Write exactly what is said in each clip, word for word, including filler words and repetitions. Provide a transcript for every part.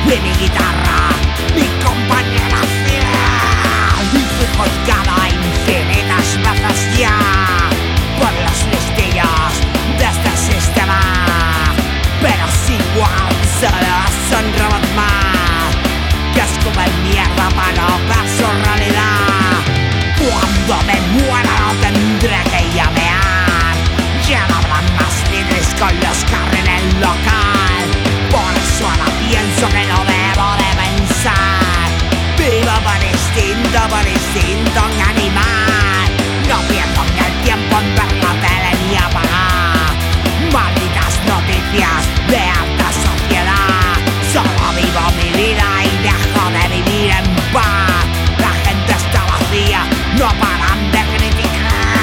de mi guitarra, mi compañera fiel, y fui juzgada infinitas veces ya por los listillos de este sistema, pero si igual solo es un robot más que escupe mierda para no ver su realidad. Cuando me muera no tendré que llamear, ya no habrá más líderes con los carriles local. Por eso ahora pienso que no debo de pensar. Vivo por instinto, por instinto un animal. No pierdo ni el tiempo en ver la tele ni apagar malditas noticias de alta sociedad. Solo vivo mi vida y dejo de vivir en paz. La gente está vacía, no paran de criticar.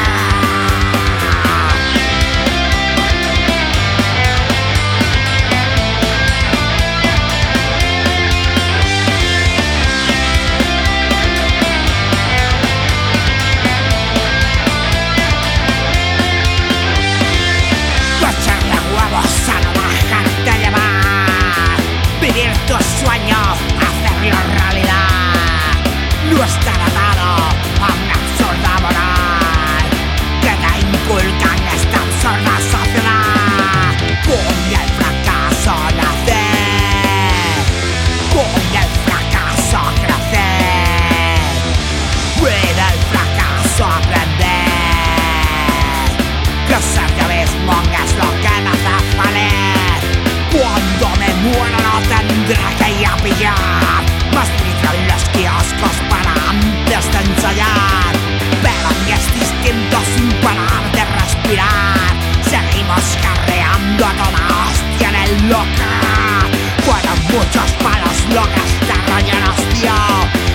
Echarle huevos a no dejarte llevar, vivir tus sueños, hacerlo realidad. No estar atado a una absurda moral que te inculcan esta absurda sociedad. Con el fracaso nacer, con el fracaso crecer, y del fracaso aprender. Que ser yo mismo es lo que me hace feliz. Cuando me muera no tendré que ir a pillar más litro en los kioscos para antes de ensayar. Pero mi es distinto sin parar de respirar. Seguimos carreando a toda hostia en el local. Fueron muchos palos lo que este rollo nos dio.